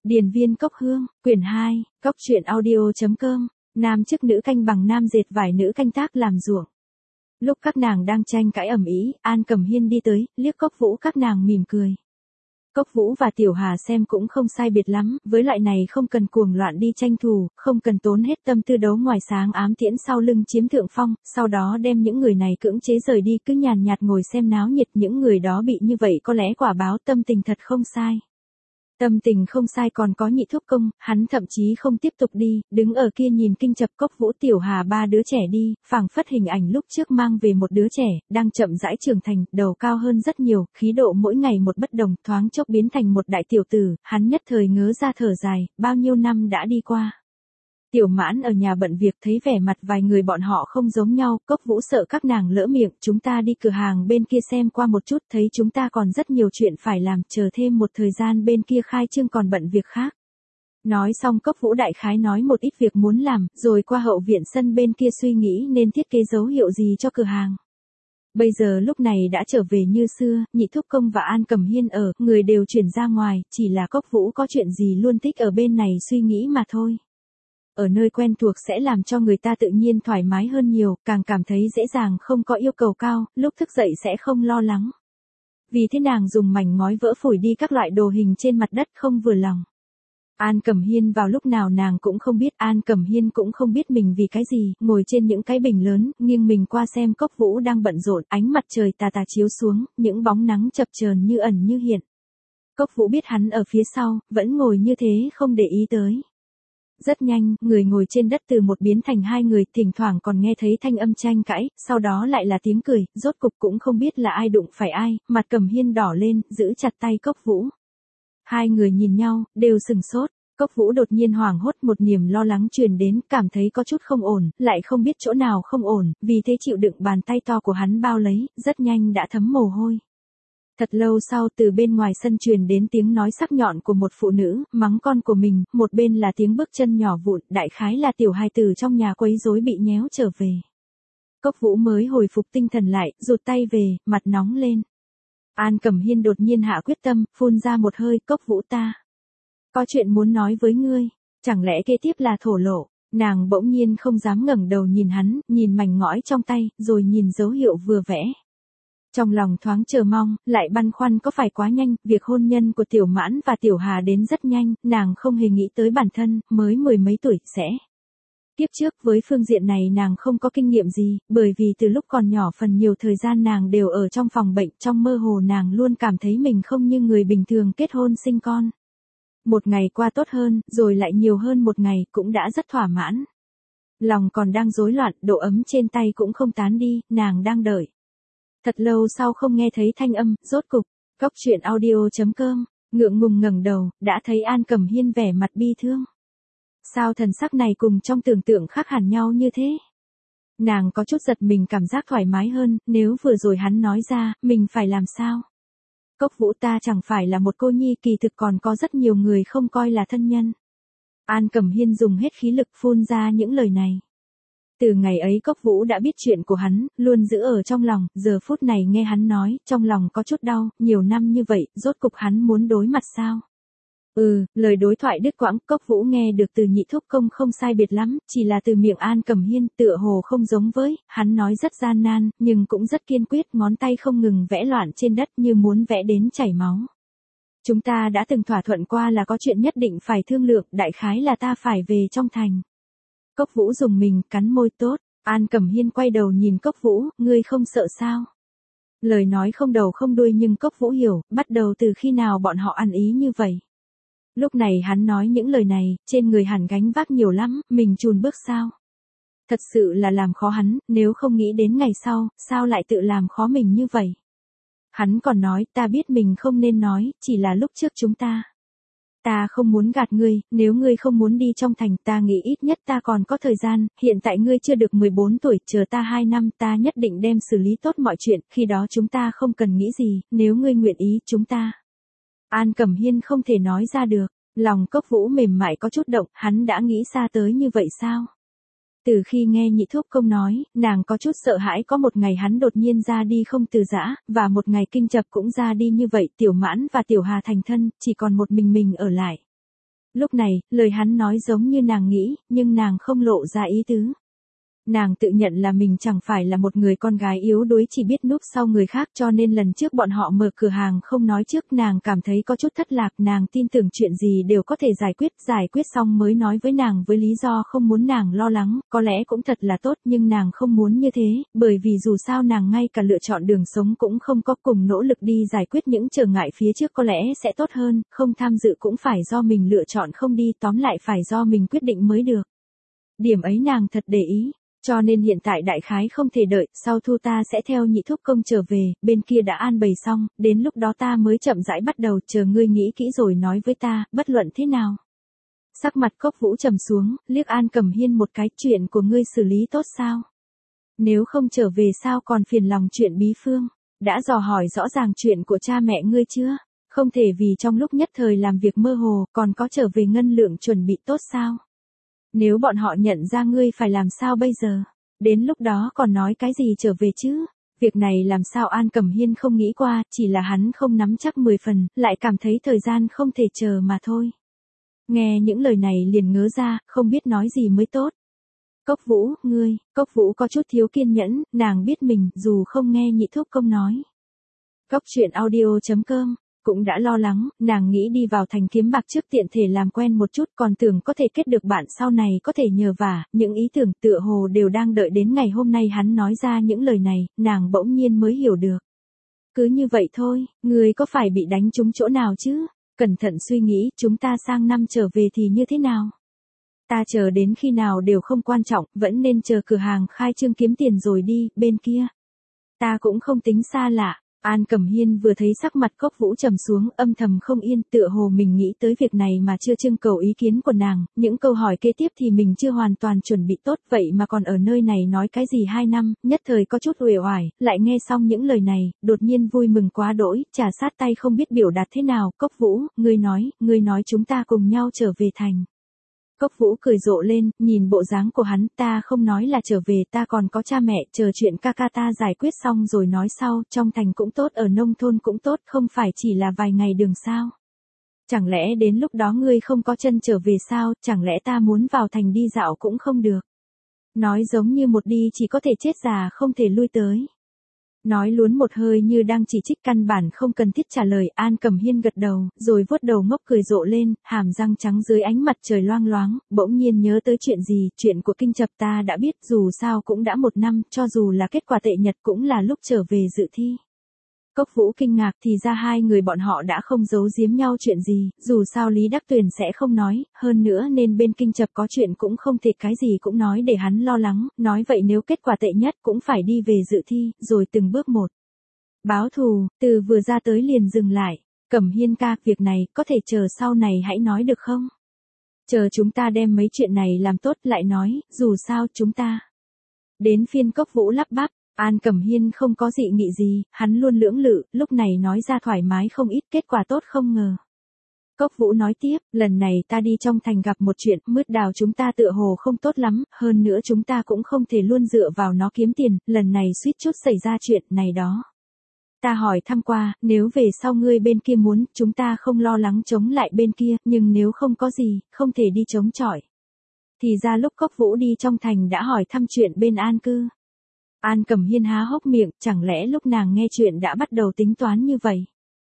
Điền viên cốc hương, quyển 2, cốc truyện audio.com, nam chức nữ canh bằng nam dệt vải nữ canh tác làm ruộng. Lúc các nàng đang tranh cãi ầm ĩ, An Cẩm Hiên đi tới, liếc Cốc Vũ các nàng mỉm cười. Cốc Vũ và Tiểu Hà xem cũng không sai biệt lắm, với loại này không cần cuồng loạn đi tranh thủ, không cần tốn hết tâm tư đấu ngoài sáng ám tiễn sau lưng chiếm thượng phong, sau đó đem những người này cưỡng chế rời đi cứ nhàn nhạt ngồi xem náo nhiệt, những người đó bị như vậy có lẽ quả báo tâm tình thật không sai. Tâm tình không sai còn có Nhị Thúc Công, hắn thậm chí không tiếp tục đi, đứng ở kia nhìn kinh chập Cốc Vũ Tiểu Hà ba đứa trẻ đi, phảng phất hình ảnh lúc trước mang về một đứa trẻ, đang chậm rãi trưởng thành, đầu cao hơn rất nhiều, khí độ mỗi ngày một bất đồng, thoáng chốc biến thành một đại tiểu tử, hắn nhất thời ngớ ra thở dài, bao nhiêu năm đã đi qua. Tiểu Mãn ở nhà bận việc thấy vẻ mặt vài người bọn họ không giống nhau, Cốc Vũ sợ các nàng lỡ miệng, chúng ta đi cửa hàng bên kia xem qua một chút, thấy chúng ta còn rất nhiều chuyện phải làm, chờ thêm một thời gian bên kia khai trương còn bận việc khác. Nói xong Cốc Vũ đại khái nói một ít việc muốn làm, rồi qua hậu viện sân bên kia suy nghĩ nên thiết kế dấu hiệu gì cho cửa hàng. Bây giờ lúc này đã trở về như xưa, Nhị Thúc Công và An Cẩm Hiên ở, người đều chuyển ra ngoài, chỉ là Cốc Vũ có chuyện gì luôn thích ở bên này suy nghĩ mà thôi. Ở nơi quen thuộc sẽ làm cho người ta tự nhiên thoải mái hơn nhiều, càng cảm thấy dễ dàng không có yêu cầu cao, lúc thức dậy sẽ không lo lắng. Vì thế nàng dùng mảnh ngói vỡ phủi đi các loại đồ hình trên mặt đất không vừa lòng. An Cẩm Hiên vào lúc nào nàng cũng không biết, An Cẩm Hiên cũng không biết mình vì cái gì, ngồi trên những cái bình lớn, nghiêng mình qua xem Cốc Vũ đang bận rộn, ánh mặt trời tà tà chiếu xuống, những bóng nắng chập chờn như ẩn như hiện. Cốc Vũ biết hắn ở phía sau, vẫn ngồi như thế không để ý tới. Rất nhanh, người ngồi trên đất từ một biến thành hai người, thỉnh thoảng còn nghe thấy thanh âm tranh cãi, sau đó lại là tiếng cười, rốt cục cũng không biết là ai đụng phải ai, mặt Cẩm Hiên đỏ lên, giữ chặt tay Cốc Vũ. Hai người nhìn nhau, đều sừng sốt, Cốc Vũ đột nhiên hoảng hốt, một niềm lo lắng truyền đến, cảm thấy có chút không ổn, lại không biết chỗ nào không ổn, vì thế chịu đựng bàn tay to của hắn bao lấy, rất nhanh đã thấm mồ hôi. Thật lâu sau từ bên ngoài sân truyền đến tiếng nói sắc nhọn của một phụ nữ, mắng con của mình, một bên là tiếng bước chân nhỏ vụn, đại khái là tiểu hài tử trong nhà quấy rối bị nhéo trở về. Cốc Vũ mới hồi phục tinh thần lại, rụt tay về, mặt nóng lên. An Cẩm Hiên đột nhiên hạ quyết tâm, phun ra một hơi, Cốc Vũ ta. Có chuyện muốn nói với ngươi, chẳng lẽ kế tiếp là thổ lộ, nàng bỗng nhiên không dám ngẩng đầu nhìn hắn, nhìn mảnh ngói trong tay, rồi nhìn dấu hiệu vừa vẽ. Trong lòng thoáng chờ mong, lại băn khoăn có phải quá nhanh, việc hôn nhân của Tiểu Mãn và Tiểu Hà đến rất nhanh, nàng không hề nghĩ tới bản thân, mới mười mấy tuổi, sẽ. Tiếp trước với phương diện này nàng không có kinh nghiệm gì, bởi vì từ lúc còn nhỏ phần nhiều thời gian nàng đều ở trong phòng bệnh, trong mơ hồ nàng luôn cảm thấy mình không như người bình thường kết hôn sinh con. Một ngày qua tốt hơn, rồi lại nhiều hơn một ngày, cũng đã rất thỏa mãn. Lòng còn đang rối loạn, độ ấm trên tay cũng không tán đi, nàng đang đợi. Thật lâu sau không nghe thấy thanh âm, rốt cục, cốc truyện audio.com, ngượng ngùng ngẩng đầu, đã thấy An Cẩm Hiên vẻ mặt bi thương. Sao thần sắc này cùng trong tưởng tượng khác hẳn nhau như thế? Nàng có chút giật mình, cảm giác thoải mái hơn, nếu vừa rồi hắn nói ra, mình phải làm sao? Cốc Vũ ta chẳng phải là một cô nhi, kỳ thực còn có rất nhiều người không coi là thân nhân. An Cẩm Hiên dùng hết khí lực phun ra những lời này. Từ ngày ấy Cốc Vũ đã biết chuyện của hắn, luôn giữ ở trong lòng, giờ phút này nghe hắn nói, trong lòng có chút đau, nhiều năm như vậy, rốt cục hắn muốn đối mặt sao? Lời đối thoại đứt quãng, Cốc Vũ nghe được từ Nhị Thúc Công không sai biệt lắm, chỉ là từ miệng An Cẩm Hiên, tựa hồ không giống với, hắn nói rất gian nan, nhưng cũng rất kiên quyết, ngón tay không ngừng vẽ loạn trên đất như muốn vẽ đến chảy máu. Chúng ta đã từng thỏa thuận qua là có chuyện nhất định phải thương lượng, đại khái là ta phải về trong thành. Cốc Vũ dùng mình, cắn môi tốt, An Cẩm Hiên quay đầu nhìn Cốc Vũ, ngươi không sợ sao? Lời nói không đầu không đuôi nhưng Cốc Vũ hiểu, bắt đầu từ khi nào bọn họ ăn ý như vậy. Lúc này hắn nói những lời này, trên người hẳn gánh vác nhiều lắm, mình chùn bước sao? Thật sự là làm khó hắn, nếu không nghĩ đến ngày sau, sao lại tự làm khó mình như vậy? Hắn còn nói, ta biết mình không nên nói, chỉ là lúc trước chúng ta. Ta không muốn gạt ngươi, nếu ngươi không muốn đi trong thành, ta nghĩ ít nhất ta còn có thời gian, hiện tại ngươi chưa được 14 tuổi, chờ ta 2 năm, ta nhất định đem xử lý tốt mọi chuyện, khi đó chúng ta không cần nghĩ gì, nếu ngươi nguyện ý, chúng ta. An Cẩm Hiên không thể nói ra được, lòng Cốc Vũ mềm mại có chút động, hắn đã nghĩ xa tới như vậy sao? Từ khi nghe Nhị Thúc Công nói, nàng có chút sợ hãi có một ngày hắn đột nhiên ra đi không từ giã, và một ngày kinh chập cũng ra đi như vậy, Tiểu Mãn và Tiểu Hà thành thân, chỉ còn một mình ở lại. Lúc này, lời hắn nói giống như nàng nghĩ, nhưng nàng không lộ ra ý tứ. Nàng tự nhận là mình chẳng phải là một người con gái yếu đuối chỉ biết núp sau người khác, cho nên lần trước bọn họ mở cửa hàng không nói trước, nàng cảm thấy có chút thất lạc. Nàng tin tưởng chuyện gì đều có thể giải quyết xong mới nói với nàng với lý do không muốn nàng lo lắng. Có lẽ cũng thật là tốt, nhưng nàng không muốn như thế, bởi vì dù sao nàng ngay cả lựa chọn đường sống cũng không có, cùng nỗ lực đi giải quyết những trở ngại phía trước có lẽ sẽ tốt hơn. Không tham dự cũng phải do mình lựa chọn không đi, tóm lại phải do mình quyết định mới được. Điểm ấy nàng thật để ý. Cho nên hiện tại đại khái không thể đợi, sau thu ta sẽ theo nhị thúc công trở về, bên kia đã an bày xong, đến lúc đó ta mới chậm rãi bắt đầu, chờ ngươi nghĩ kỹ rồi nói với ta, bất luận thế nào. Sắc mặt Cốc Vũ trầm xuống, liếc An Cẩm Hiên một cái, chuyện của ngươi xử lý tốt sao? Nếu không trở về sao còn phiền lòng chuyện Bí Phương? Đã dò hỏi rõ ràng chuyện của cha mẹ ngươi chưa? Không thể vì trong lúc nhất thời làm việc mơ hồ, còn có trở về ngân lượng chuẩn bị tốt sao? Nếu bọn họ nhận ra ngươi phải làm sao bây giờ? Đến lúc đó còn nói cái gì trở về chứ? Việc này làm sao An Cẩm Hiên không nghĩ qua, chỉ là hắn không nắm chắc 10 phần, lại cảm thấy thời gian không thể chờ mà thôi. Nghe những lời này liền ngớ ra, không biết nói gì mới tốt. Cốc Vũ có chút thiếu kiên nhẫn, nàng biết mình, dù không nghe nhị thúc công nói. Cốc truyện audio.com cũng đã lo lắng, nàng nghĩ đi vào thành kiếm bạc trước tiện thể làm quen một chút, còn tưởng có thể kết được bạn sau này có thể nhờ vả, những ý tưởng tựa hồ đều đang đợi đến ngày hôm nay hắn nói ra những lời này, nàng bỗng nhiên mới hiểu được. Cứ như vậy thôi, người có phải bị đánh trúng chỗ nào chứ? Cẩn thận suy nghĩ, chúng ta sang năm trở về thì như thế nào? Ta chờ đến khi nào đều không quan trọng, vẫn nên chờ cửa hàng khai trương kiếm tiền rồi đi, bên kia. Ta cũng không tính xa lạ. An Cẩm Hiên vừa thấy sắc mặt Cốc Vũ trầm xuống, âm thầm không yên, tựa hồ mình nghĩ tới việc này mà chưa trưng cầu ý kiến của nàng, những câu hỏi kế tiếp thì mình chưa hoàn toàn chuẩn bị tốt, vậy mà còn ở nơi này nói cái gì 2 năm, nhất thời có chút uể oải, lại nghe xong những lời này, đột nhiên vui mừng quá đỗi, trà sát tay không biết biểu đạt thế nào. Cốc Vũ, ngươi nói chúng ta cùng nhau trở về thành. Cốc Vũ cười rộ lên, nhìn bộ dáng của hắn, ta không nói là trở về, ta còn có cha mẹ, chờ chuyện ca ca ta giải quyết xong rồi nói sau, trong thành cũng tốt, ở nông thôn cũng tốt, không phải chỉ là vài ngày đường sao. Chẳng lẽ đến lúc đó ngươi không có chân trở về sao, chẳng lẽ ta muốn vào thành đi dạo cũng không được. Nói giống như một đi chỉ có thể chết già không thể lui tới. Nói luốn một hơi như đang chỉ trích, căn bản không cần thiết trả lời. An Cẩm Hiên gật đầu, rồi vuốt đầu ngốc cười rộ lên, hàm răng trắng dưới ánh mặt trời loang loáng, bỗng nhiên nhớ tới chuyện gì, chuyện của Kinh Chập ta đã biết, dù sao cũng đã 1 năm, cho dù là kết quả tệ nhật cũng là lúc trở về dự thi. Cốc Vũ kinh ngạc, thì ra hai người bọn họ đã không giấu giếm nhau chuyện gì, dù sao Lý Đắc Tuyền sẽ không nói, hơn nữa nên bên Kinh Chập có chuyện cũng không thể cái gì cũng nói để hắn lo lắng, nói vậy nếu kết quả tệ nhất cũng phải đi về dự thi, rồi từng bước một. Báo thù, từ vừa ra tới liền dừng lại, Cẩm Hiên ca, việc này, có thể chờ sau này hãy nói được không? Chờ chúng ta đem mấy chuyện này làm tốt lại nói, dù sao chúng ta. Đến phiên Cốc Vũ lắp bắp. An Cẩm Hiên không có dị nghị gì, hắn luôn lưỡng lự, lúc này nói ra thoải mái không ít, kết quả tốt không ngờ. Cốc Vũ nói tiếp, lần này ta đi trong thành gặp một chuyện, mứt đào chúng ta tựa hồ không tốt lắm, hơn nữa chúng ta cũng không thể luôn dựa vào nó kiếm tiền, lần này suýt chút xảy ra chuyện này đó. Ta hỏi thăm qua, nếu về sau ngươi bên kia muốn, chúng ta không lo lắng chống lại bên kia, nhưng nếu không có gì, không thể đi chống chọi. Thì ra lúc Cốc Vũ đi trong thành đã hỏi thăm chuyện bên an cư. An Cẩm Hiên há hốc miệng, chẳng lẽ lúc nàng nghe chuyện đã bắt đầu tính toán như vậy?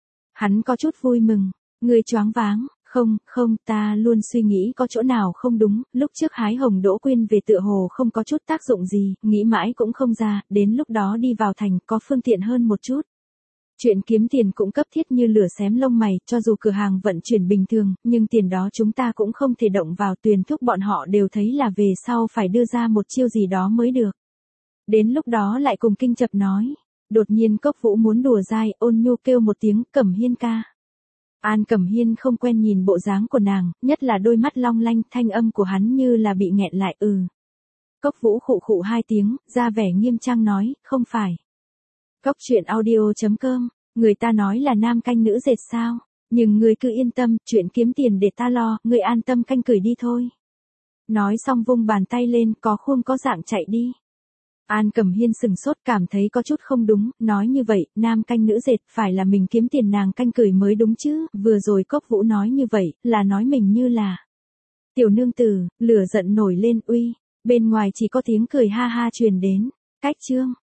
Hắn có chút vui mừng, ngươi choáng váng, không, ta luôn suy nghĩ có chỗ nào không đúng, lúc trước hái hồng đỗ quyên về tựa hồ không có chút tác dụng gì, nghĩ mãi cũng không ra, đến lúc đó đi vào thành có phương tiện hơn một chút. Chuyện kiếm tiền cũng cấp thiết như lửa xém lông mày, cho dù cửa hàng vận chuyển bình thường, nhưng tiền đó chúng ta cũng không thể động vào, Tuyền thúc bọn họ đều thấy là về sau phải đưa ra một chiêu gì đó mới được. Đến lúc đó lại cùng Kinh Chập nói. Đột nhiên Cốc Vũ muốn đùa dai, ôn nhu kêu một tiếng, Cẩm Hiên ca. An Cẩm Hiên không quen nhìn bộ dáng của nàng, nhất là đôi mắt long lanh, thanh âm của hắn như là bị nghẹn lại. Cốc Vũ khụ khụ 2 tiếng, ra vẻ nghiêm trang nói, không phải. Cốc truyện audio.com, người ta nói là nam canh nữ dệt sao, nhưng người cứ yên tâm, chuyện kiếm tiền để ta lo, người an tâm canh cửi đi thôi. Nói xong vung bàn tay lên, có khuôn có dạng chạy đi. An Cẩm Hiên sừng sốt cảm thấy có chút không đúng, nói như vậy, nam canh nữ dệt phải là mình kiếm tiền nàng canh cười mới đúng chứ, vừa rồi Cốc Vũ nói như vậy, là nói mình như là tiểu nương tử, lửa giận nổi lên uy, bên ngoài chỉ có tiếng cười ha ha truyền đến, cách chương.